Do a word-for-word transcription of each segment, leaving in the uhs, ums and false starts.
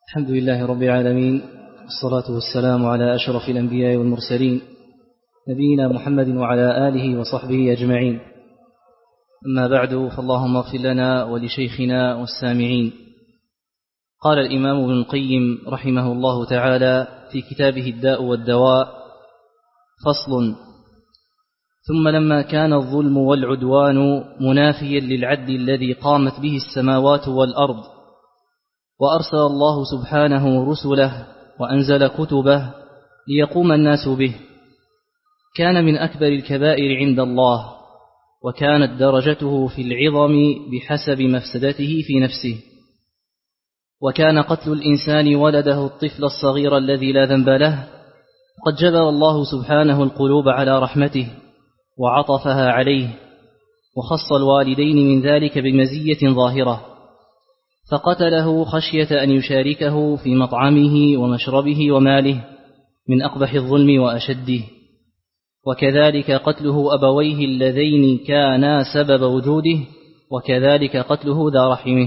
الحمد لله رب العالمين، والصلاة والسلام على أشرف الأنبياء والمرسلين نبينا محمد وعلى آله وصحبه أجمعين. أما بعد، فاللهم اغفر لنا ولشيخنا والسامعين. قال الإمام ابن القيم رحمه الله تعالى في كتابه الداء والدواء: فصل: ثم لما كان الظلم والعدوان منافيا للعدل الذي قامت به السماوات والأرض، وأرسل الله سبحانه رسله وأنزل كتبه ليقوم الناس به، كان من أكبر الكبائر عند الله، وكانت درجته في العظم بحسب مفسدته في نفسه. وكان قتل الإنسان ولده الطفل الصغير الذي لا ذنب له قد جبل الله سبحانه القلوب على رحمته وعطفها عليه، وخص الوالدين من ذلك بمزية ظاهرة، فقتله خشية أن يشاركه في مطعمه ومشربه وماله من أقبح الظلم وأشده. وكذلك قتله أبويه اللذين كانا سبب وجوده، وكذلك قتله ذا رحمه.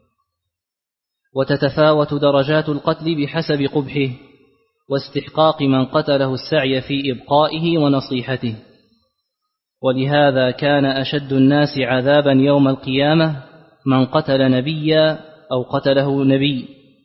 وتتفاوت درجات القتل بحسب قبحه واستحقاق من قتله السعي في إبقائه ونصيحته. ولهذا كان أشد الناس عذابا يوم القيامة من قتل نبيا أو قتله نبي،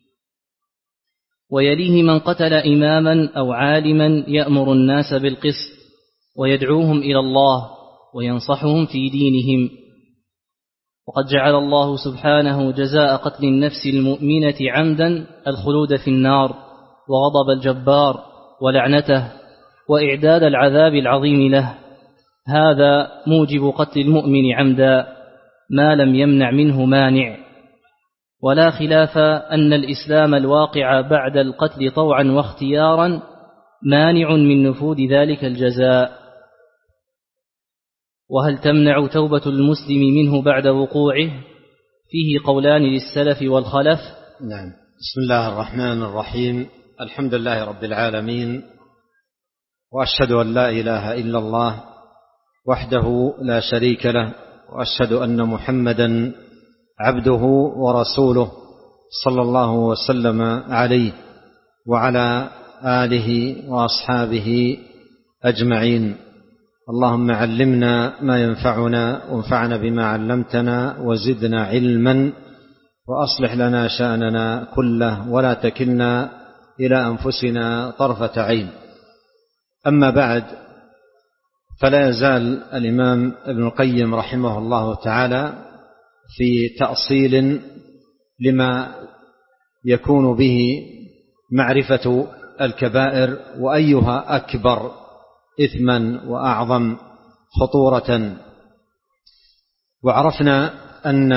ويليه من قتل إماما أو عالما يأمر الناس بالقسط ويدعوهم إلى الله وينصحهم في دينهم. وقد جعل الله سبحانه جزاء قتل النفس المؤمنة عمدا الخلود في النار وغضب الجبار ولعنته وإعداد العذاب العظيم له. هذا موجب قتل المؤمن عمدا ما لم يمنع منه مانع. ولا خلاف أن الإسلام الواقع بعد القتل طوعا واختيارا مانع من نفوذ ذلك الجزاء. وهل تمنع توبة المسلم منه بعد وقوعه؟ فيه قولان للسلف والخلف. نعم. بسم الله الرحمن الرحيم. الحمد لله رب العالمين، وأشهد أن لا إله إلا الله وحده لا شريك له، وأشهد أن محمدا عبده ورسوله صلى الله وسلم عليه وعلى آله وأصحابه أجمعين. اللهم علمنا ما ينفعنا وانفعنا بما علمتنا وزدنا علما، وأصلح لنا شأننا كله ولا تكلنا إلى أنفسنا طرفة عين. أما بعد، فلا يزال الإمام ابن القيم رحمه الله تعالى في تأصيل لما يكون به معرفة الكبائر وأيها أكبر إثما وأعظم خطورة. وعرفنا أن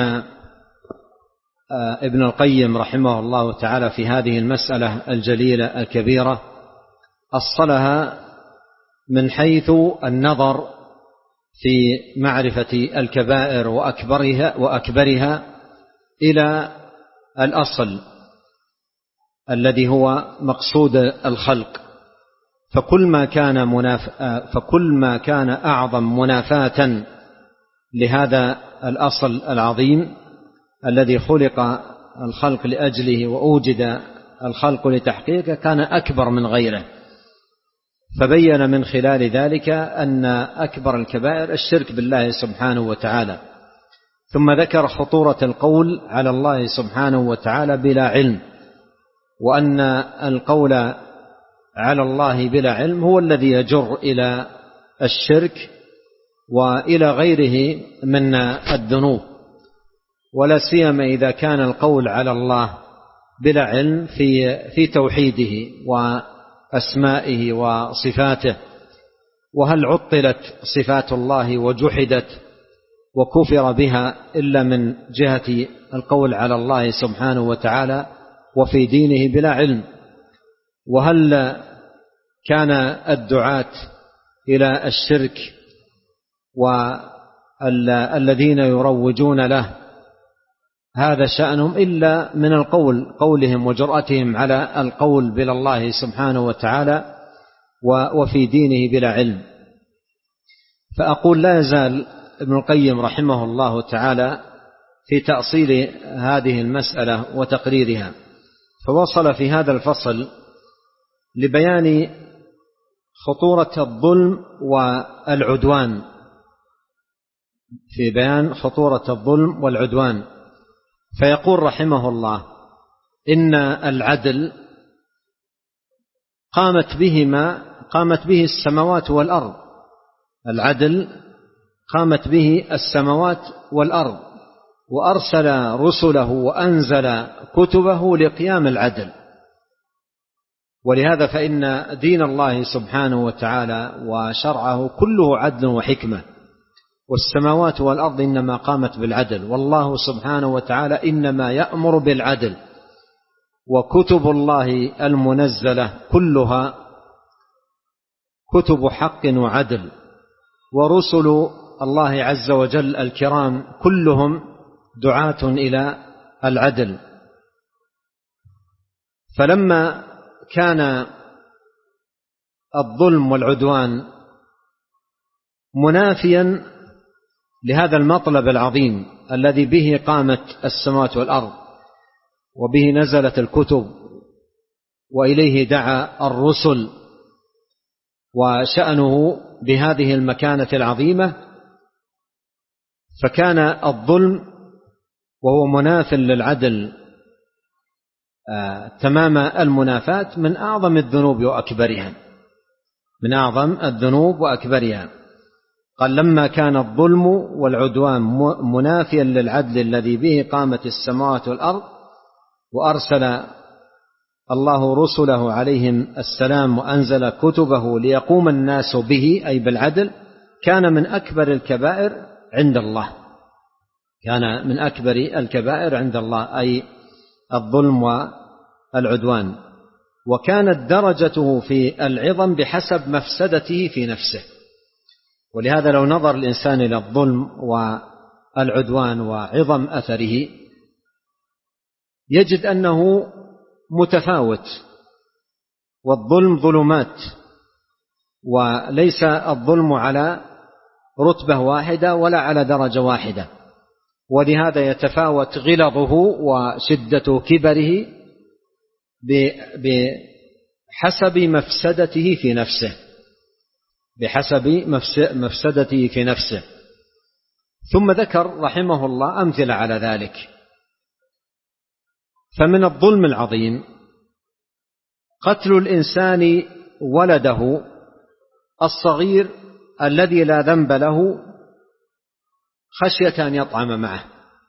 ابن القيم رحمه الله تعالى في هذه المسألة الجليلة الكبيرة أصلها من حيث النظر في معرفة الكبائر وأكبرها, وأكبرها إلى الأصل الذي هو مقصود الخلق. فكل ما كان مناف... فكل ما كان أعظم منافاة لهذا الأصل العظيم الذي خلق الخلق لأجله وأوجد الخلق لتحقيقه كان أكبر من غيره. فبين من خلال ذلك أن أكبر الكبائر الشرك بالله سبحانه وتعالى، ثم ذكر خطورة القول على الله سبحانه وتعالى بلا علم، وأن القول على الله بلا علم هو الذي يجر إلى الشرك وإلى غيره من الذنوب، ولا سيما إذا كان القول على الله بلا علم في في توحيده وأسمائه وصفاته. وهل عطلت صفات الله وجحدت وكفر بها إلا من جهة القول على الله سبحانه وتعالى وفي دينه بلا علم؟ وهل كان الدعاة إلى الشرك والذين يروجون له هذا شأنهم إلا من القول قولهم وجرأتهم على القول بلا الله سبحانه وتعالى وفي دينه بلا علم؟ فأقول لا يزال ابن القيم رحمه الله تعالى في تأصيل هذه المسألة وتقريرها. فوصل في هذا الفصل لبيان خطورة الظلم والعدوان، في بيان خطورة الظلم والعدوان، فيقول رحمه الله: إن العدل قامت بهما قامت به السماوات والأرض، العدل قامت به السماوات والأرض، وأرسل رسله وأنزل كتبه لقيام العدل. ولهذا فإن دين الله سبحانه وتعالى وشرعه كله عدل وحكمة، والسماوات والأرض إنما قامت بالعدل، والله سبحانه وتعالى إنما يأمر بالعدل، وكتب الله المنزلة كلها كتب حق وعدل، ورسل الله عز وجل الكرام كلهم دعاة إلى العدل. فلما كان الظلم والعدوان منافيا لهذا المطلب العظيم الذي به قامت السماوات والأرض وبه نزلت الكتب وإليه دعا الرسل، وشأنه بهذه المكانة العظيمة، فكان الظلم وهو مناف للعدل آه تمام المنافاة من أعظم الذنوب وأكبرها من أعظم الذنوب وأكبرها. قال: لما كان الظلم والعدوان منافيا للعدل الذي به قامت السماوات والأرض، وأرسل الله رسله عليهم السلام وأنزل كتبه ليقوم الناس به أي بالعدل، كان من أكبر الكبائر عند الله كان من أكبر الكبائر عند الله أي الظلم والعدوان، وكانت درجته في العظم بحسب مفسدته في نفسه. ولهذا لو نظر الإنسان إلى الظلم والعدوان وعظم أثره يجد أنه متفاوت، والظلم ظلمات، وليس الظلم على رتبة واحدة ولا على درجة واحدة، ولهذا يتفاوت غلظه وشدة كبره بحسب مفسدته في نفسه بحسب مفسدته في نفسه ثم ذكر رحمه الله أمثلة على ذلك. فمن الظلم العظيم قتل الإنسان ولده الصغير الذي لا ذنب له خشية أن يطعم معه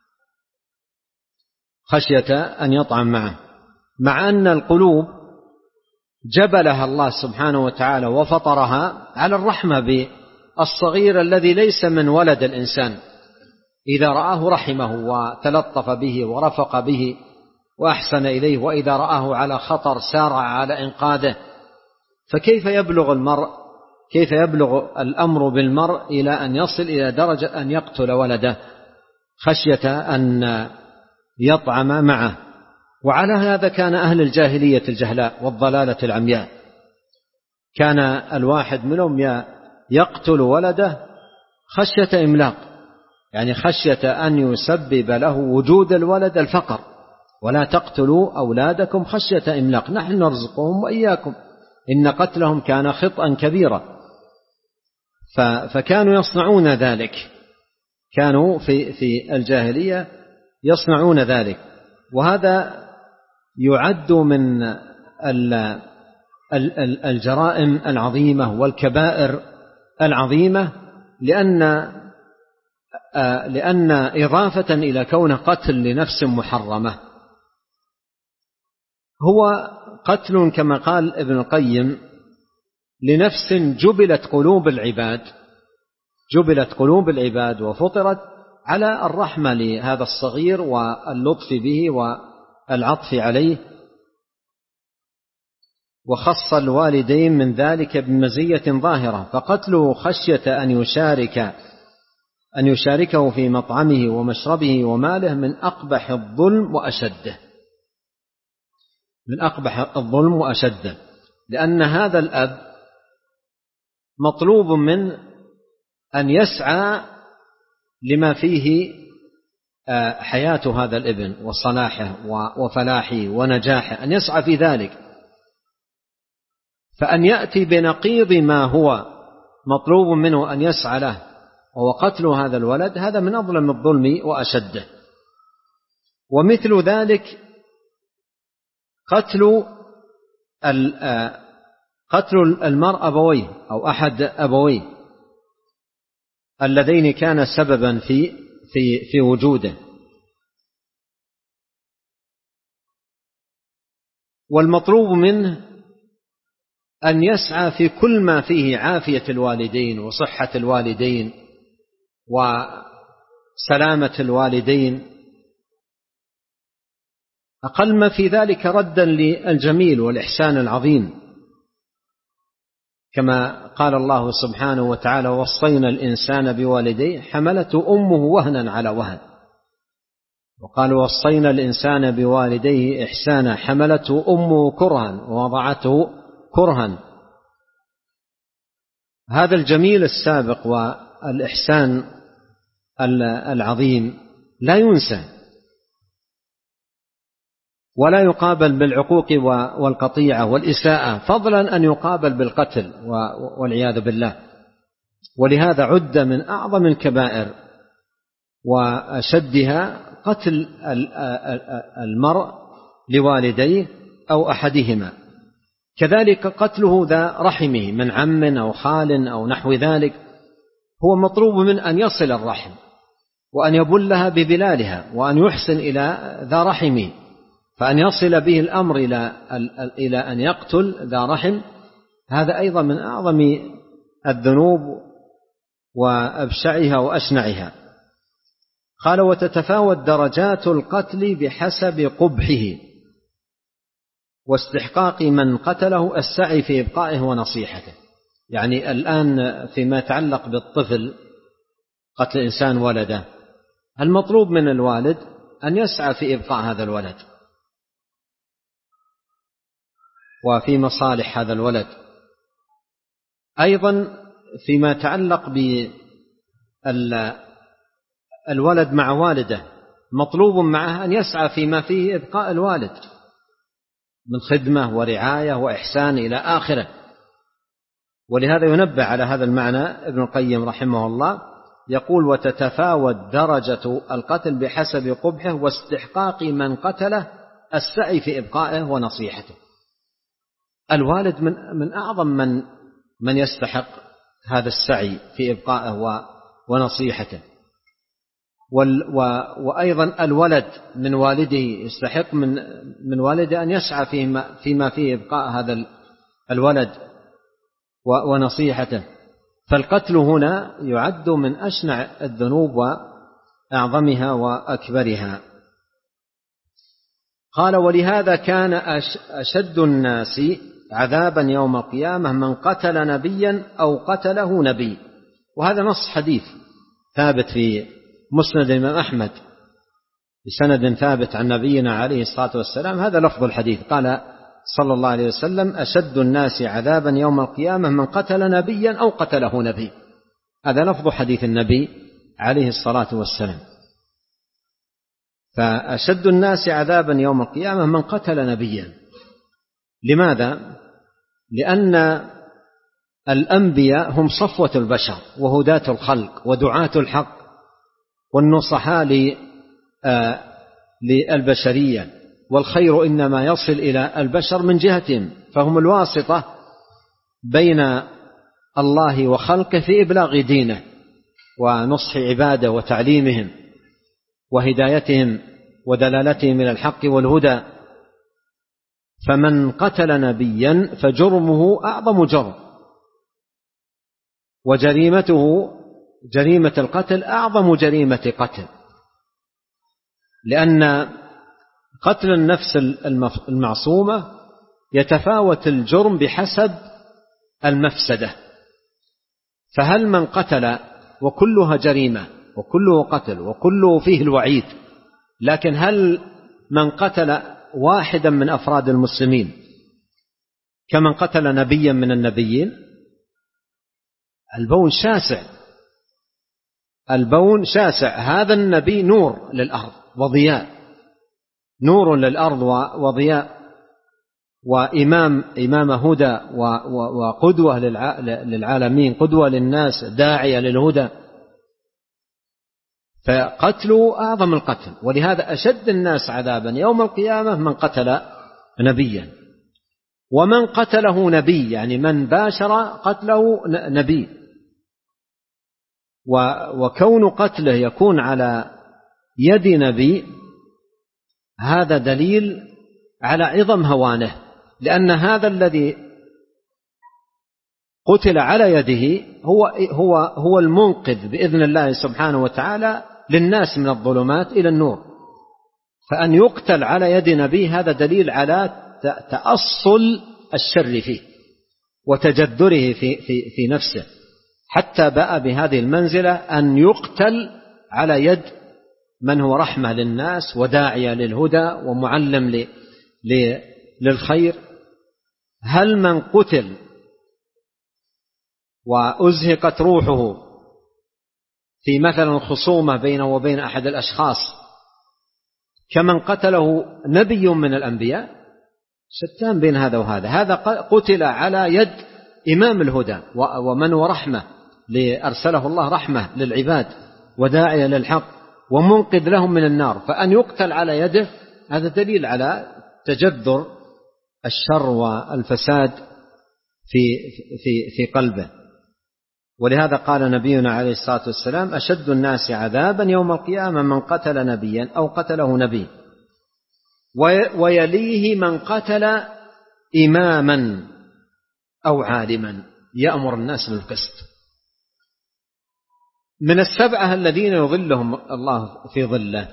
خشية أن يطعم معه مع أن القلوب جبلها الله سبحانه وتعالى وفطرها على الرحمة بالصغير الذي ليس من ولد الإنسان، إذا رآه رحمه وتلطف به ورفق به وأحسن إليه، وإذا رآه على خطر سارع على إنقاذه. فكيف يبلغ المرء كيف يبلغ الأمر بالمرء إلى أن يصل إلى درجة أن يقتل ولده خشية أن يطعم معه؟ وعلى هذا كان أهل الجاهلية الجهلاء والضلالة العمياء، كان الواحد منهم يقتل ولده خشية إملاق، يعني خشية أن يسبب له وجود الولد الفقر. ولا تقتلوا أولادكم خشية إملاق نحن نرزقهم وإياكم إن قتلهم كان خطأ كبيرا. فكانوا يصنعون ذلك، كانوا في في الجاهلية يصنعون ذلك، وهذا يعد من الجرائم العظيمة والكبائر العظيمة، لأن لأن إضافة إلى كون قتل لنفس محرمة هو قتل كما قال ابن القيم لنفس جبلت قلوب العباد جبلت قلوب العباد وفطرت على الرحمة لهذا الصغير واللطف به والعطف عليه، وخص الوالدين من ذلك بمزية ظاهرة. فقتله خشية أن يشارك أن يشاركه في مطعمه ومشربه وماله من أقبح الظلم وأشده من أقبح الظلم وأشده لأن هذا الأب مطلوب من أن يسعى لما فيه حياة هذا الابن وصلاحه وفلاحه ونجاحه، أن يسعى في ذلك. فأن يأتي بنقيض ما هو مطلوب منه أن يسعى له وهو قتل هذا الولد، هذا من أظلم الظلم وأشده. ومثل ذلك قتل قتل المرء أبويه أو أحد أبويه اللذين كان سببا في في في وجوده. والمطلوب منه أن يسعى في كل ما فيه عافية الوالدين وصحة الوالدين وسلامة الوالدين، أقل ما في ذلك ردا للجميل والإحسان العظيم، كما قال الله سبحانه وتعالى: وصينا الإنسان بوالديه حملته أمه وهنا على وهن. وقال: وصينا الإنسان بوالديه إحسانا حملته أمه كرها ووضعته كرها. هذا الجميل السابق والإحسان العظيم لا ينسى ولا يقابل بالعقوق والقطيعة والإساءة، فضلا أن يقابل بالقتل والعياذ بالله. ولهذا عد من أعظم الكبائر وأشدها قتل المرء لوالديه أو أحدهما. كذلك قتله ذا رحمه من عم أو خال أو نحو ذلك، هو مطلوب من أن يصل الرحم وأن يبلها ببلالها وأن يحسن إلى ذا رحمه. فأن يصل به الأمر إلى إلى أن يقتل ذا رحم، هذا أيضا من أعظم الذنوب وأبشعها وأشنعها. قال: وتتفاوت درجات القتل بحسب قبحه واستحقاق من قتله السعي في إبقائه ونصيحته. يعني الآن فيما يتعلق بالطفل قتل إنسان ولده، المطلوب من الوالد أن يسعى في إبقاء هذا الولد وفي مصالح هذا الولد. أيضا فيما يتعلق بالولد مع والده، مطلوب معه أن يسعى فيما فيه إبقاء الوالد من خدمة ورعاية وإحسان إلى آخره. ولهذا ينبه على هذا المعنى ابن القيم رحمه الله، يقول: وتتفاوت درجة القتل بحسب قبحه واستحقاق من قتله السعي في إبقائه ونصيحته. الوالد من من أعظم من من يستحق هذا السعي في إبقائه ونصيحته. وأيضا الولد من والده يستحق من من والده أن يسعى فيما فيما فيه إبقاء هذا الولد ونصيحته. فالقتل هنا يعد من أشنع الذنوب وأعظمها وأكبرها. قال: ولهذا كان أشد الناس عذابا يوم القيامة من قتل نبيا أو قتله نبي. وهذا نص حديث ثابت في مسند الإمام أحمد بسند ثابت عن نبينا عليه الصلاة والسلام. هذا لفظ الحديث، قال صلى الله عليه وسلم: أشد الناس عذابا يوم القيامة من قتل نبيا أو قتله نبي. هذا لفظ حديث النبي عليه الصلاة والسلام. فأشد الناس عذابا يوم القيامة من قتل نبيا. لماذا؟ لأن الأنبياء هم صفوة البشر وهداة الخلق ودعاة الحق والنصحاء للبشرية، والخير إنما يصل إلى البشر من جهتهم، فهم الواسطة بين الله وخلقه في إبلاغ دينه ونصح عباده وتعليمهم وهدايتهم ودلالتهم إلى الحق والهدى. فمن قتل نبيا فجرمه أعظم جرم، وجريمته جريمة القتل أعظم جريمة قتل، لأن قتل النفس المعصومة يتفاوت الجرم بحسب المفسدة. فهل من قتل وكلها جريمة وكله قتل وكله فيه الوعيد، لكن هل من قتل واحدا من أفراد المسلمين كمن قتل نبيا من النبيين؟ البون شاسع. البون شاسع. هذا النبي نور للأرض وضياء، نور للأرض وضياء، وإمام إمام هدى وقدوة للعالمين، قدوة للناس، داعية للهدى. فقتله أعظم القتل، ولهذا أشد الناس عذابا يوم القيامة من قتل نبيا، ومن قتله نبي، يعني من باشر قتله نبي. وكون قتله يكون على يد نبي هذا دليل على عظم هوانه، لأن هذا الذي قتل على يده هو هو هو المنقذ بإذن الله سبحانه وتعالى للناس من الظلمات إلى النور. فأن يقتل على يد نبي هذا دليل على تأصل الشر فيه وتجذره في في في نفسه، حتى بقى بهذه المنزلة أن يقتل على يد من هو رحمة للناس وداعية للهدى ومعلم للخير. هل من قتل وأزهقت روحه في مثلا خصومة بينه وبين أحد الأشخاص كمن قتله نبي من الأنبياء؟ شتان بين هذا وهذا. هذا قتل على يد إمام الهدى ومن ورحمة لأرسله الله رحمة للعباد وداعية للحق ومنقذ لهم من النار، فأن يقتل على يده هذا دليل على تجذر الشر والفساد في في في قلبه. ولهذا قال نبينا عليه الصلاة والسلام: أشد الناس عذابا يوم القيامة من قتل نبيا أو قتله نبي، ويليه من قتل إماما أو عالما يأمر الناس بالقسط. من السبعة الذين يظلهم الله في ظله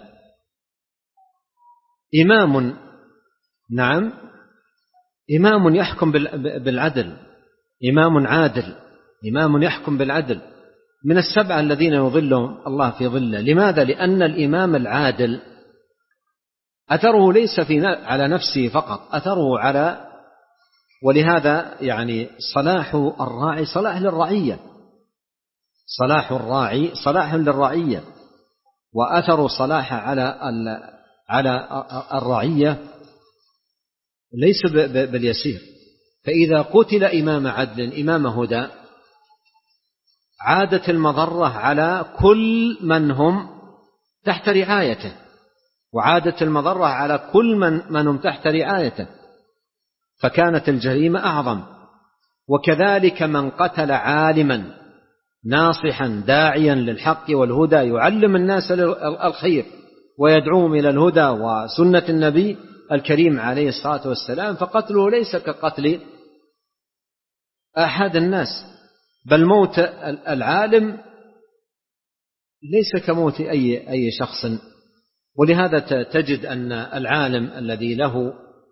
إمام، نعم، إمام يحكم بالعدل، إمام عادل، إمام يحكم بالعدل. من السبعة الذين يظلهم الله في ظله. لماذا؟ لأن الإمام العادل أثره ليس في على نفسه فقط، أثره على، ولهذا يعني صلاح الراعي صلاح للرعية، صلاح الراعي صلاح للرعية، وأثر صلاح على على الرعية ليس باليسير. فإذا قتل إمام عدل إمام هدى عادت المضرة على كل من هم تحت رعايته، وعادت المضرة على كل من من هم تحت رعايته، فكانت الجريمة أعظم. وكذلك من قتل عالما ناصحا داعيا للحق والهدى يعلم الناس الخير ويدعوهم إلى الهدى وسنة النبي الكريم عليه الصلاة والسلام، فقتله ليس كقتل أحد الناس، بل موت العالم ليس كموت أي أي شخص. ولهذا تجد أن العالم الذي له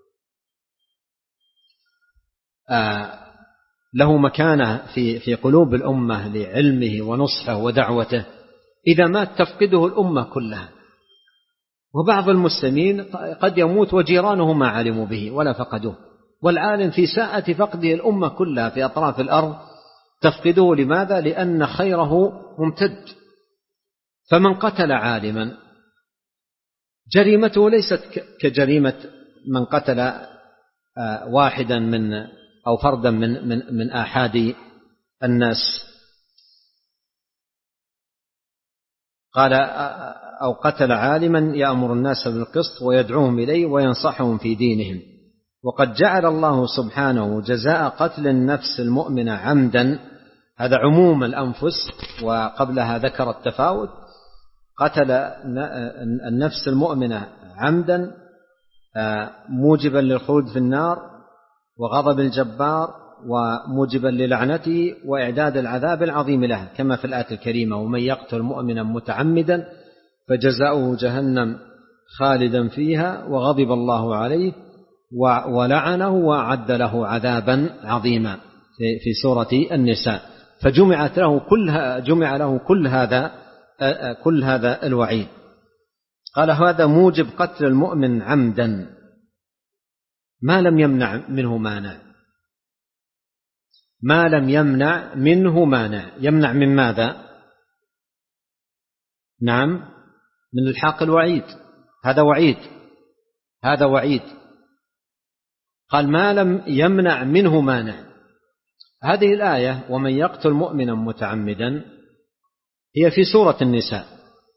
آه له مكانة في في قلوب الأمة لعلمه ونصحه ودعوته إذا مات تفقده الأمة كلها. وبعض المسلمين قد يموت وجيرانه ما علموا به ولا فقدوه، والعالم في ساعة فقده الأمة كلها في أطراف الأرض تفقده. لماذا؟ لأن خيره ممتد. فمن قتل عالما جريمته ليست كجريمة من قتل واحدا من أو فردا من من من آحاد الناس. قال: أو قتل عالما يأمر الناس بالقسط ويدعوهم إليه وينصحهم في دينهم. وقد جعل الله سبحانه جزاء قتل النفس المؤمنة عمدا، هذا عموم الأنفس، وقبلها ذكر التفاوت. قتل النفس المؤمنة عمدا موجبا للخلود في النار وغضب الجبار وموجبا للعنته وإعداد العذاب العظيم له، كما في الآية الكريمة: ومن يقتل مؤمنا متعمدا فجزاؤه جهنم خالدا فيها وغضب الله عليه ولعنه وأعد له عذابا عظيما في سورة النساء. فجمعت له كل جمع له كل هذا كل هذا الوعيد. قال: هذا موجب قتل المؤمن عمدا ما لم يمنع منه مانع، ما لم يمنع منه مانع. يمنع من ماذا؟ نعم من الحاق الوعيد، هذا وعيد، هذا وعيد. قال ما لم يمنع منه مانع. هذه الآية ومن يقتل مؤمنا متعمدا هي في سورة النساء،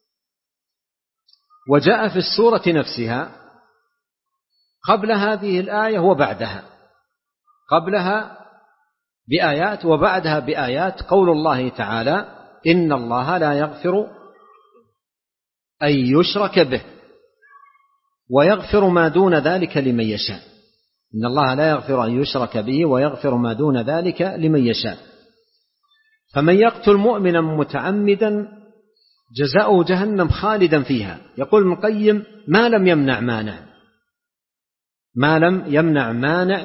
وجاء في السورة نفسها قبل هذه الآية وبعدها، قبلها بآيات وبعدها بآيات، قول الله تعالى إن الله لا يغفر أن يشرك به ويغفر ما دون ذلك لمن يشاء. إن الله لا يغفر أن يشرك به ويغفر ما دون ذلك لمن يشاء. فمن يقتل مؤمنا متعمدا جزاؤه جهنم خالدا فيها. يقول ابن القيم ما لم يمنع مانع، ما لم يمنع مانع،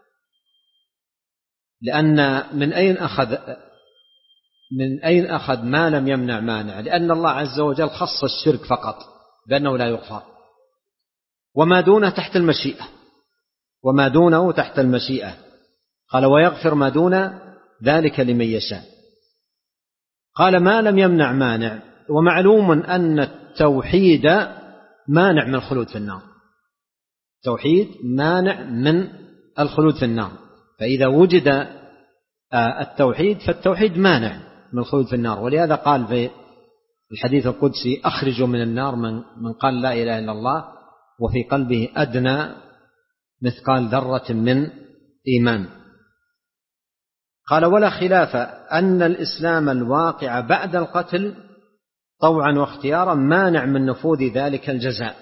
لأن من أين أخذ من أين أخذ ما لم يمنع مانع؟ لأن الله عز وجل خص الشرك فقط بأنه لا يغفر، وما دونه تحت المشيئة، وما دونه تحت المشيئة. قال ويغفر ما دون ذلك لمن يشاء. قال ما لم يمنع مانع، ومعلوم أن التوحيد مانع من الخلود في النار، التوحيد مانع من الخلود في النار. فإذا وجد التوحيد فالتوحيد مانع من الخلود في النار. ولهذا قال في الحديث القدسي أخرجوا من النار من, من قال لا إله إلا الله وفي قلبه أدنى مثقال ذرة من إيمان. قال ولا خلاف أن الإسلام الواقع بعد القتل طوعا واختيارا مانع من نفوذ ذلك الجزاء.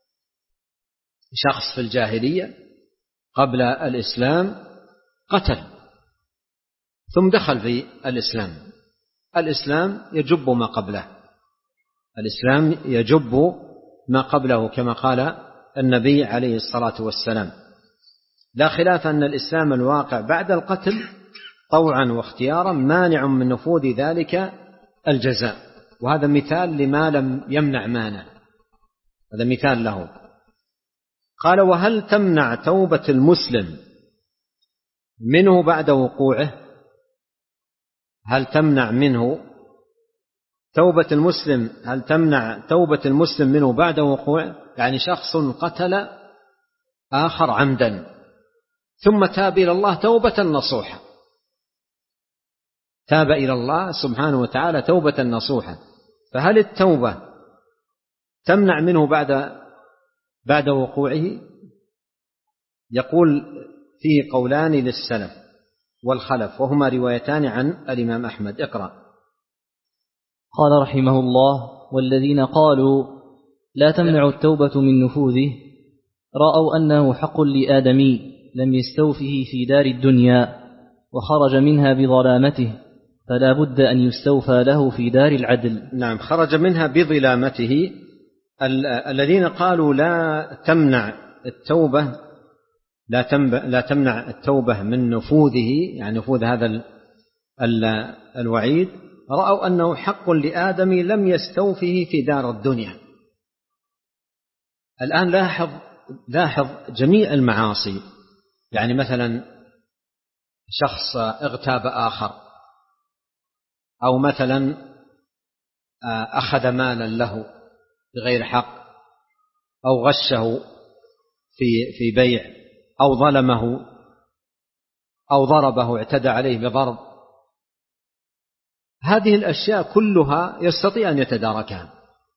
شخص في الجاهلية قبل الإسلام قتل ثم دخل في الإسلام، الإسلام يجب ما قبله، الإسلام يجب ما قبله كما قال النبي عليه الصلاة والسلام. لا خلاف أن الإسلام الواقع بعد القتل طوعا واختيارا مانع من نفوذ ذلك الجزاء. وهذا مثال لما لم يمنع مانع، هذا مثال له. قال وهل تمنع توبة المسلم منه بعد وقوعه؟ هل تمنع منه توبة المسلم هل تمنع توبة المسلم منه بعد وقوعه؟ يعني شخص قتل آخر عمدا ثم تاب إلى الله توبة نصوحة، تاب إلى الله سبحانه وتعالى توبة نصوحة، فهل التوبة تمنع منه بعد بعد وقوعه؟ يقول فيه قولان للسلف والخلف وهما روايتان عن الإمام أحمد. اقرأ. قال رحمه الله والذين قالوا لا تمنع التوبة من نفوذه رأوا أنه حق لآدمي لم يستوفه في دار الدنيا وخرج منها بظلامته فلا بد أن يستوفى له في دار العدل. نعم، خرج منها بظلامته. الذين قالوا لا تمنع التوبة لا, لا تمنع التوبة من نفوذه، يعني نفوذ هذا الوعيد، رأوا أنه حق لآدم لم يستوفه في دار الدنيا. الآن لاحظ لاحظ جميع المعاصي، يعني مثلا شخص اغتاب آخر، أو مثلا أخذ مالا له بغير حق، أو غشه في في بيع، أو ظلمه، أو ضربه اعتدى عليه بضرب. هذه الأشياء كلها يستطيع أن يتداركها،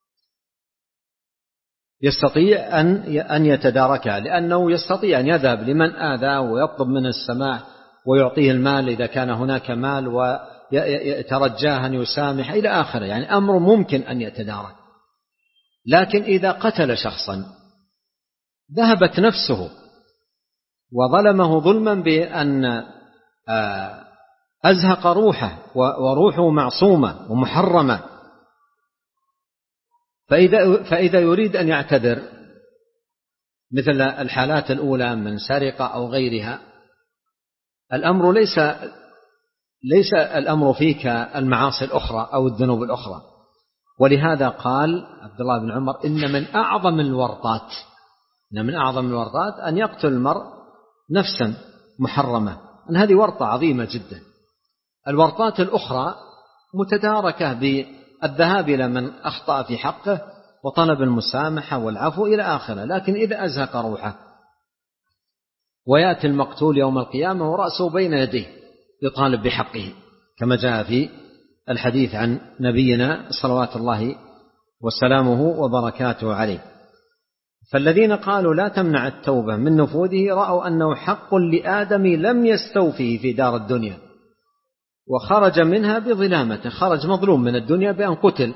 يستطيع أن أن يتداركها لأنه يستطيع أن يذهب لمن آذاه ويطلب منه السماح ويعطيه المال إذا كان هناك مال ويترجاه أن يسامح إلى آخره، يعني أمر ممكن أن يتدارك. لكن إذا قتل شخصا ذهبت نفسه وظلمه ظلما بأن أزهق روحه وروحه معصومة ومحرمة، فإذا, فإذا يريد أن يعتذر مثل الحالات الأولى من سرقة أو غيرها، الأمر ليس ليس الأمر فيك المعاصي الأخرى أو الذنوب الأخرى. ولهذا قال عبد الله بن عمر إن من أعظم الورطات إن من أعظم الورطات أن يقتل المرء نفسا محرمة، أن هذه ورطة عظيمة جدا. الورطات الأخرى متداركة الذهاب إلى من أخطأ في حقه وطلب المسامحة والعفو إلى آخره. لكن إذا أزهق روحه ويأتي المقتول يوم القيامة ورأسه بين يديه يطالب بحقه، كما جاء في الحديث عن نبينا صلوات الله وسلامه وبركاته عليه. فالذين قالوا لا تمنع التوبة من نفوذه رأوا أنه حق لآدم لم يستوفيه في دار الدنيا، وخرج منها بظلامته، خرج مظلوم من الدنيا بأن قتل،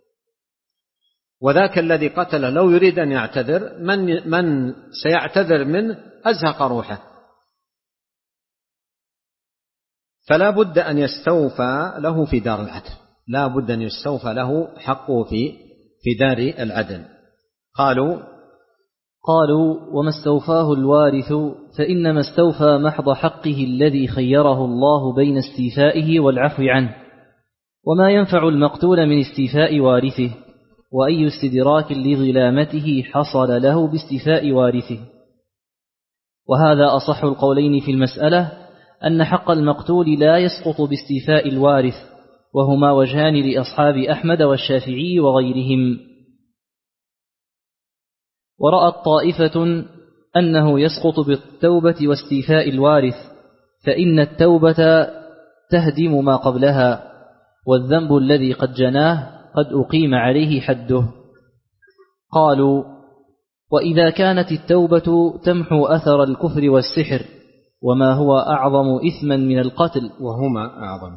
وذاك الذي قتله لو يريد أن يعتذر من, من سيعتذر منه أزهق روحه، فلا بد أن يستوفى له في دار العدل، لا بد أن يستوفى له حقه في في دار العدل. قالوا قالوا وما استوفاه الوارث فإنما استوفى محض حقه الذي خيره الله بين استيفائه والعفو عنه، وما ينفع المقتول من استيفاء وارثه، وأي استدراك لظلامته حصل له باستيفاء وارثه. وهذا أصح القولين في المسألة، أن حق المقتول لا يسقط باستيفاء الوارث، وهما وجهان لأصحاب أحمد والشافعي وغيرهم. ورأت طائفة أنه يسقط بالتوبة واستيفاء الوارث، فإن التوبة تهدم ما قبلها، والذنب الذي قد جناه قد أقيم عليه حده. قالوا وإذا كانت التوبة تمحو أثر الكفر والسحر، وما هو أعظم إثما من القتل وهما أعظم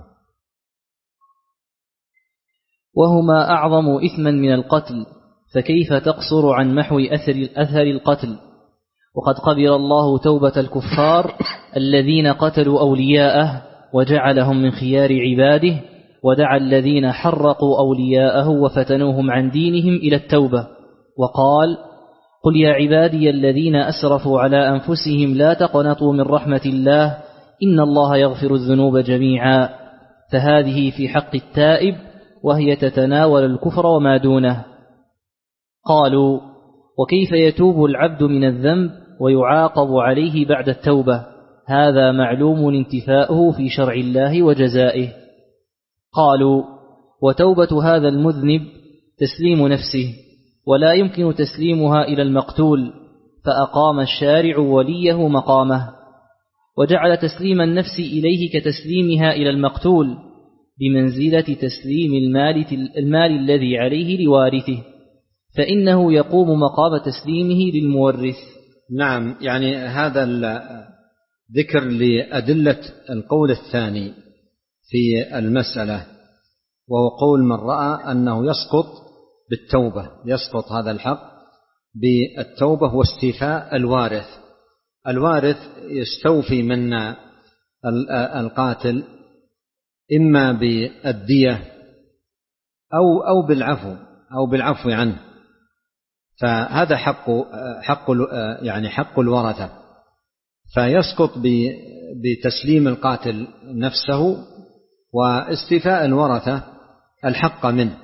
وهما أعظم إثما من القتل، فكيف تقصر عن محو أثر, أثر القتل؟ وقد قبل الله توبة الكفار الذين قتلوا أولياءه وجعلهم من خيار عباده، ودعا الذين حرقوا أولياءه وفتنوهم عن دينهم إلى التوبة، وقال قل يا عبادي الذين أسرفوا على أنفسهم لا تقنطوا من رحمة الله إن الله يغفر الذنوب جميعا. فهذه في حق التائب، وهي تتناول الكفر وما دونه. قالوا وكيف يتوب العبد من الذنب ويعاقب عليه بعد التوبة؟ هذا معلوم انتفاؤه في شرع الله وجزائه. قالوا وتوبة هذا المذنب تسليم نفسه، ولا يمكن تسليمها إلى المقتول، فأقام الشارع وليه مقامه، وجعل تسليم النفس إليه كتسليمها إلى المقتول، بمنزلة تسليم المال, المال الذي عليه لوارثه، فإنه يقوم مقام تسليمه للمورث. نعم، يعني هذا ذكر لأدلة القول الثاني في المسألة، وهو قول من رأى أنه يسقط بالتوبة، يسقط هذا الحق بالتوبة واستيفاء الوارث. الوارث يستوفي من القاتل إما بالدية أو أو بالعفو أو بالعفو عنه، فهذا حق حق يعني حق الورثة، فيسقط بتسليم القاتل نفسه واستيفاء الورثة الحق منه،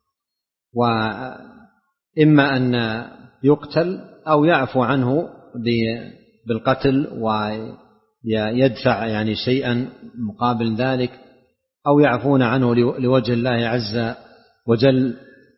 وإما أن يقتل أو يعفو عنه بالقتل ويدفع يعني شيئا مقابل ذلك، أو يعفون عنه لوجه الله عز وجل.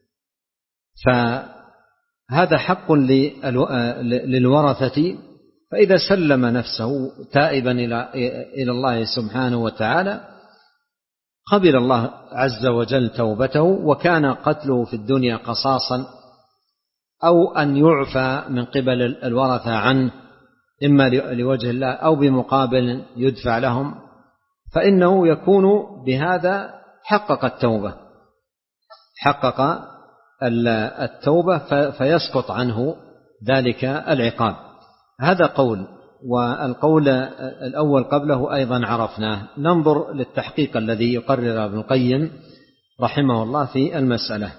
فهذا حق للورثة، فإذا سلم نفسه تائبا إلى الله سبحانه وتعالى قبل الله عز وجل توبته، وكان قتله في الدنيا قصاصا أو أن يعفى من قبل الورثة عنه إما لوجه الله أو بمقابل يدفع لهم، فإنه يكون بهذا حقق التوبة حقق التوبة فيسقط عنه ذلك العقاب. هذا قول، والقول الأول قبله أيضا عرفناه. ننظر للتحقيق الذي يقرر ابن القيم رحمه الله في المسألة.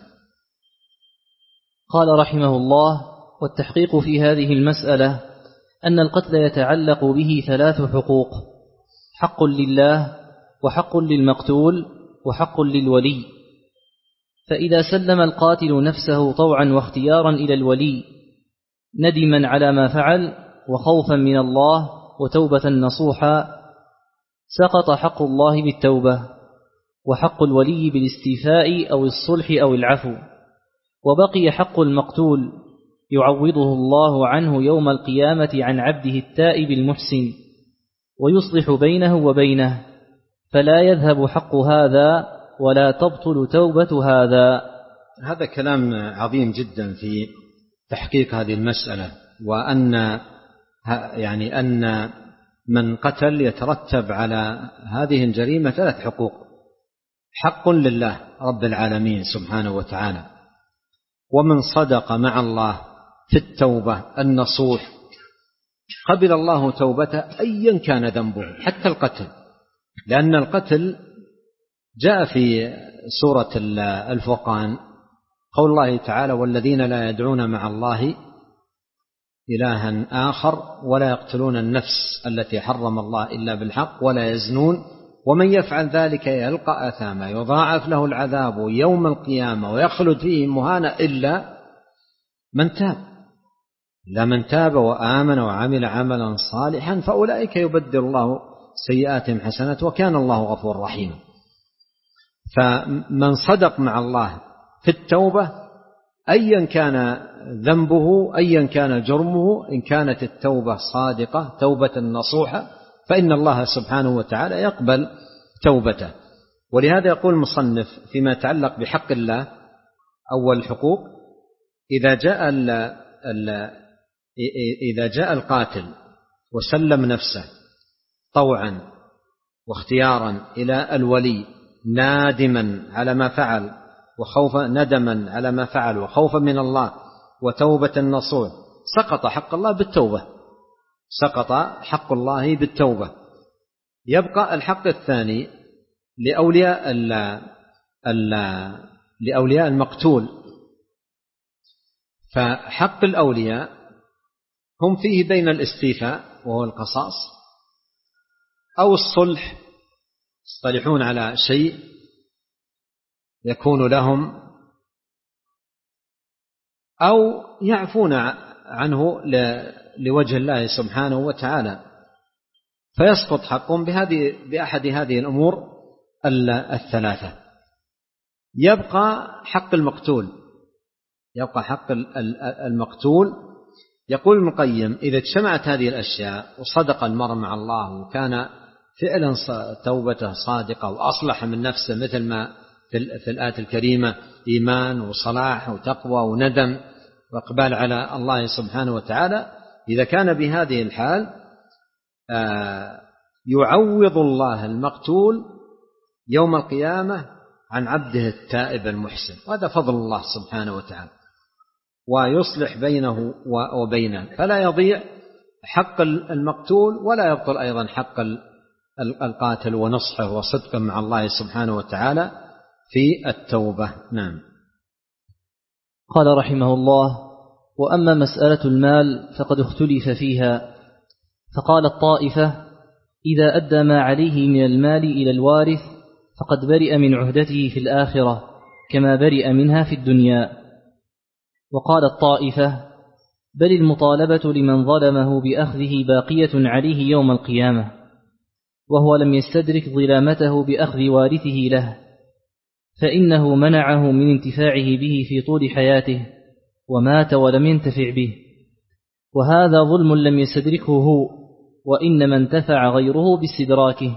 قال رحمه الله: والتحقيق في هذه المسألة أن القتل يتعلق به ثلاث حقوق: حق لله، وحق للمقتول، وحق للولي. فإذا سلم القاتل نفسه طوعا واختيارا إلى الولي ندما على ما فعل وخوفا من الله وتوبة نصوحا، سقط حق الله بالتوبة. وحق الولي بالاستيفاء أو الصلح أو العفو. وبقي حق المقتول يعوضه الله عنه يوم القيامة عن عبده التائب المحسن ويصلح بينه وبينه، فلا يذهب حق هذا ولا تبطل توبة هذا. هذا كلام عظيم جدا في تحقيق هذه المسألة، وأن يعني أن من قتل يترتب على هذه الجريمة ثلاث حقوق: حق لله رب العالمين سبحانه وتعالى، ومن صدق مع الله في التوبة النصوح قبل الله توبته أيا كان ذنبه حتى القتل، لأن القتل جاء في سورة الفرقان قول الله تعالى: والذين لا يدعون مع الله إلها آخر ولا يقتلون النفس التي حرم الله إلا بالحق ولا يزنون ومن يفعل ذلك يلقى أثاما يضاعف له العذاب يوم القيامة ويخلد فيه مهانا إلا من تاب إلا من تاب وآمن وعمل عملا صالحا فأولئك يبدل الله سيئاتهم حسنات وكان الله غفور رحيما. فمن صدق مع الله في التوبة أيا كان ذنبه أيا كان جرمه، إن كانت التوبة صادقة توبة نصوحة فإن الله سبحانه وتعالى يقبل توبته. ولهذا يقول المصنف فيما يتعلق بحق الله: أول الحقوق إذا جاء ال ال إذا جاء القاتل وسلم نفسه طوعا واختيارا إلى الولي نادما على ما فعل وخوفا ندما على ما فعل وخوفا من الله وتوبة النصوح، سقط حق الله بالتوبة، سقط حق الله بالتوبة. يبقى الحق الثاني لأولياء ال ال لأولياء المقتول، فحق الأولياء هم فيه بين الاستيفاء وهو القصاص أو الصلح، يصطلحون على شيء يكون لهم، أو يعفون عنه لوجه الله سبحانه وتعالى، فيسقط حقهم بهذه بأحد هذه الأمور الثلاثة. يبقى حق المقتول، يبقى حق المقتول. يقول ابن القيم: إذا اجتمعت هذه الأشياء وصدق المرء مع الله وكان فعلا توبته صادقة وأصلح من نفسه مثل ما في الآية الكريمة إيمان وصلاح وتقوى وندم وإقبال على الله سبحانه وتعالى، إذا كان بهذه الحال يعوض الله المقتول يوم القيامة عن عبده التائب المحسن، وهذا فضل الله سبحانه وتعالى، ويصلح بينه وبينه، فلا يضيع حق المقتول ولا يبطل أيضا حق القاتل ونصحه وصدقه مع الله سبحانه وتعالى في التوبة. نعم. قال رحمه الله: وأما مسألة المال فقد اختلف فيها، فقال الطائفة: إذا أدى ما عليه من المال إلى الوارث فقد برئ من عهدته في الآخرة كما برئ منها في الدنيا. وقال الطائفة: بل المطالبة لمن ظلمه بأخذه باقية عليه يوم القيامة، وهو لم يستدرك ظلامته بأخذ وارثه له، فإنه منعه من انتفاعه به في طول حياته ومات ولم ينتفع به، وهذا ظلم لم يستدركه هو، وإنما انتفع غيره باستدراكه.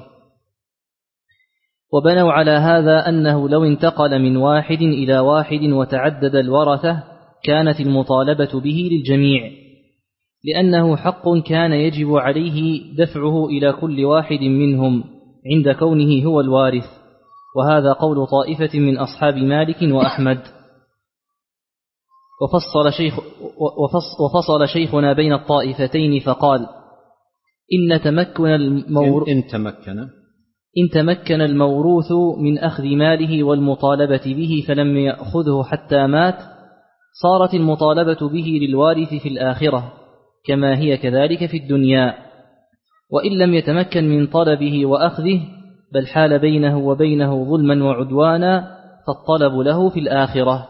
وبنوا على هذا أنه لو انتقل من واحد إلى واحد وتعدد الورثة كانت المطالبة به للجميع، لأنه حق كان يجب عليه دفعه إلى كل واحد منهم عند كونه هو الوارث، وهذا قول طائفة من أصحاب مالك وأحمد. وفصل, شيخ وفصل شيخنا بين الطائفتين فقال: إن تمكن المور... إن تمكن إن تمكن الموروث من أخذ ماله والمطالبة به فلم يأخذه حتى مات صارت المطالبة به للوارث في الآخرة كما هي كذلك في الدنيا، وإن لم يتمكن من طلبه وأخذه بل حال بينه وبينه ظلما وعدوانا فالطلب له في الآخرة.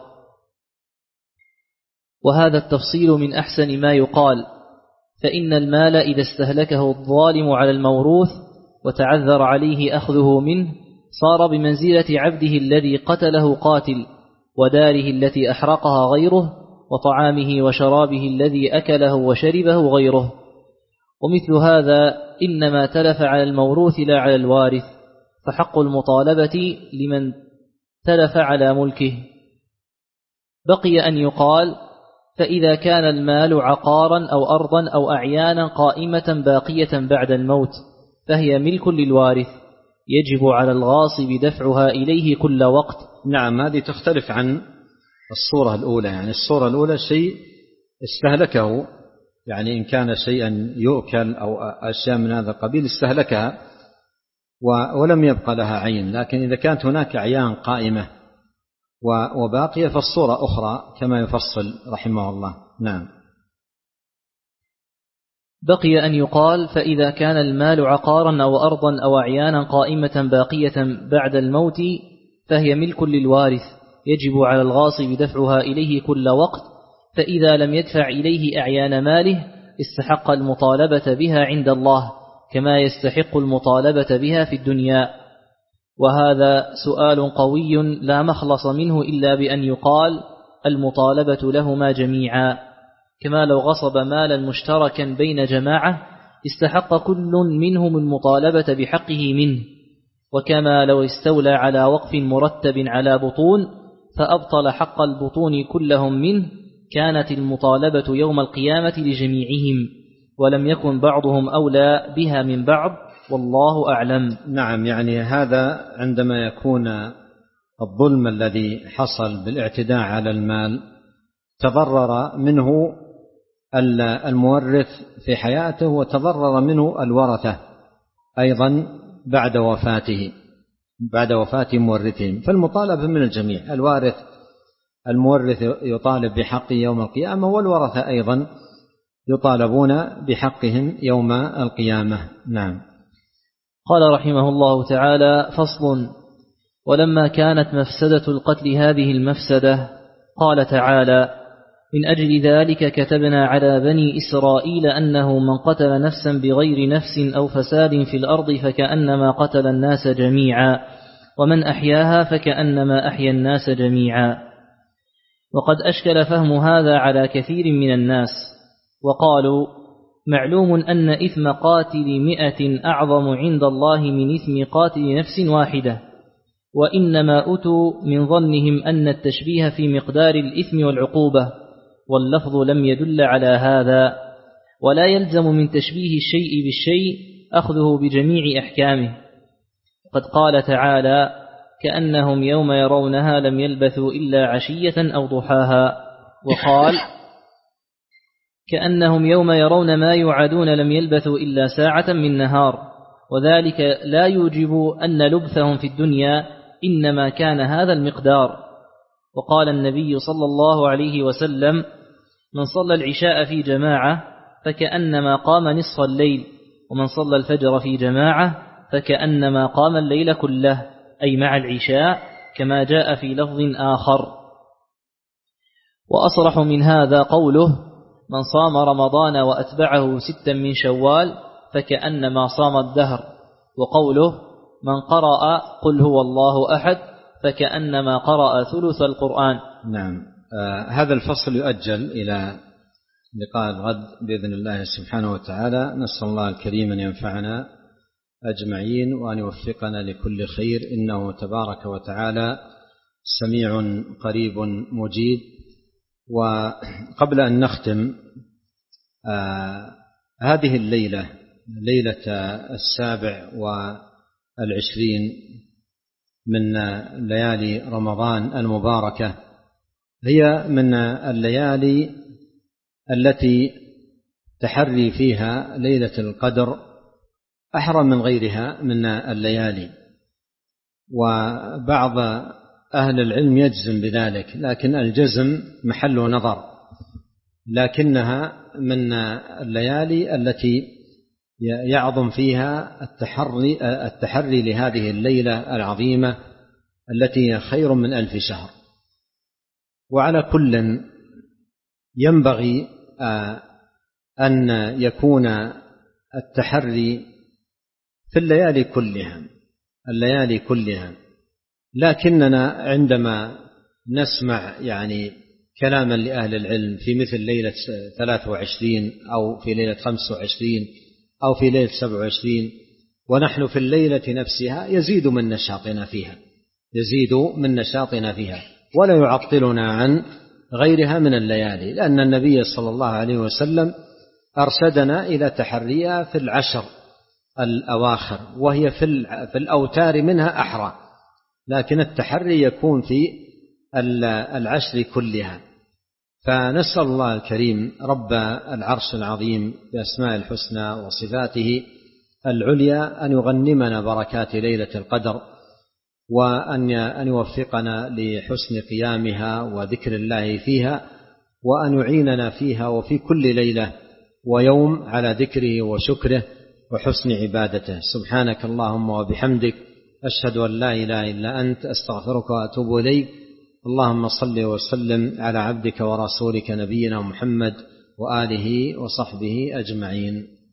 وهذا التفصيل من أحسن ما يقال، فإن المال إذا استهلكه الظالم على الموروث وتعذر عليه أخذه منه صار بمنزلة عبده الذي قتله قاتل، وداره التي أحرقها غيره، وطعامه وشرابه الذي أكله وشربه غيره. ومثل هذا إنما تلف على الموروث لا على الوارث، فحق المطالبة لمن تلف على ملكه. بقي أن يقال: فإذا كان المال عقارا أو أرضا أو أعيانا قائمة باقية بعد الموت فهي ملك للوارث، يجب على الغاصب دفعها إليه كل وقت. نعم، هذه تختلف عن الصورة الأولى. يعني الصورة الأولى شيء استهلكه، يعني إن كان شيئا يؤكل أو أشياء من هذا القبيل استهلكها ولم يبقى لها عين. لكن إذا كانت هناك أعيان قائمة وباقية فالصورة أخرى كما يفصل رحمه الله. نعم. بقي أن يقال: فإذا كان المال عقارا أو أرضا أو أعيانا قائمة باقية بعد الموت فهي ملك للوارث، يجب على الغاصب دفعها إليه كل وقت، فإذا لم يدفع إليه أعيان ماله استحق المطالبة بها عند الله كما يستحق المطالبة بها في الدنيا. وهذا سؤال قوي لا مخلص منه إلا بأن يقال: المطالبة لهما جميعا، كما لو غصب مالا مشتركا بين جماعة استحق كل منهم المطالبة بحقه منه، وكما لو استولى على وقف مرتب على بطون فأبطل حق البطون كلهم منه كانت المطالبة يوم القيامة لجميعهم، ولم يكن بعضهم أولى بها من بعض، والله أعلم. نعم، يعني هذا عندما يكون الظلم الذي حصل بالاعتداء على المال تضرر منه المورث في حياته وتضرر منه الورثة أيضا بعد وفاته بعد وفاة مورثهم، فالمطالبة من الجميع. الوارث المورث يطالب بحقه يوم القيامة، والورثة أيضا يطالبون بحقهم يوم القيامة. نعم. قال رحمه الله تعالى: فصل. ولما كانت مفسدة القتل هذه المفسدة قال تعالى: من أجل ذلك كتبنا على بني إسرائيل أنه من قتل نفسا بغير نفس أو فساد في الأرض فكأنما قتل الناس جميعا، ومن أحياها فكأنما أحيا الناس جميعا. وقد أشكل فهم هذا على كثير من الناس، وقالوا: معلوم أن إثم قاتل مئة أعظم عند الله من إثم قاتل نفس واحدة، وإنما أتوا من ظنهم أن التشبيه في مقدار الإثم والعقوبة، واللفظ لم يدل على هذا، ولا يلزم من تشبيه الشيء بالشيء أخذه بجميع أحكامه. قد قال تعالى: كأنهم يوم يرونها لم يلبثوا إلا عشية أو ضحاها، وقال: كأنهم يوم يرون ما يوعدون لم يلبثوا إلا ساعة من نهار، وذلك لا يوجب أن لبثهم في الدنيا إنما كان هذا المقدار. وقال النبي صلى الله عليه وسلم: من صلى العشاء في جماعة فكأنما قام نصف الليل، ومن صلى الفجر في جماعة فكأنما قام الليل كله، أي مع العشاء، كما جاء في لفظ آخر. وأصرح من هذا قوله: من صام رمضان وأتبعه ستا من شوال فكأنما صام الدهر، وقوله: من قرأ قل هو الله أحد فكأنما قرأ ثلث القرآن. نعم. آه هذا الفصل يؤجل إلى لقاء الغد بإذن الله سبحانه وتعالى. نسأل الله الكريم أن ينفعنا أجمعين وأن يوفقنا لكل خير، إنه تبارك وتعالى سميع قريب مجيب. وقبل أن نختم، آه هذه الليلة ليلة السابع والعشرين من ليالي رمضان المباركة هي من الليالي التي تحري فيها ليلة القدر أحرى من غيرها من الليالي، وبعض أهل العلم يجزم بذلك، لكن الجزم محل نظر، لكنها من الليالي التي يعظم فيها التحري, التحري لهذه الليلة العظيمة التي هي خير من ألف شهر. وعلى كل ينبغي أن يكون التحري في الليالي كلها، الليالي كلها. لكننا عندما نسمع يعني كلاما لأهل العلم في مثل ليلة ثلاث وعشرين أو في ليلة خمس وعشرين أو في ليلة سبع وعشرين ونحن في الليلة نفسها، يزيد من نشاطنا فيها يزيد من نشاطنا فيها ولا يعطلنا عن غيرها من الليالي، لأن النبي صلى الله عليه وسلم أرشدنا إلى تحريها في العشر الأواخر، وهي في الأوتار منها أحرى، لكن التحري يكون في العشر كلها. فنسأل الله الكريم رب العرش العظيم بأسماء الحسنى وصفاته العليا أن يغنمنا بركات ليلة القدر، وأن يوفقنا لحسن قيامها وذكر الله فيها، وأن يعيننا فيها وفي كل ليلة ويوم على ذكره وشكره وحسن عبادته. سبحانك اللهم وبحمدك، أشهد أن لا إله إلا أنت، أستغفرك وأتوب إليك. اللهم صل وسلم على عبدك ورسولك نبينا محمد وآله وصحبه أجمعين.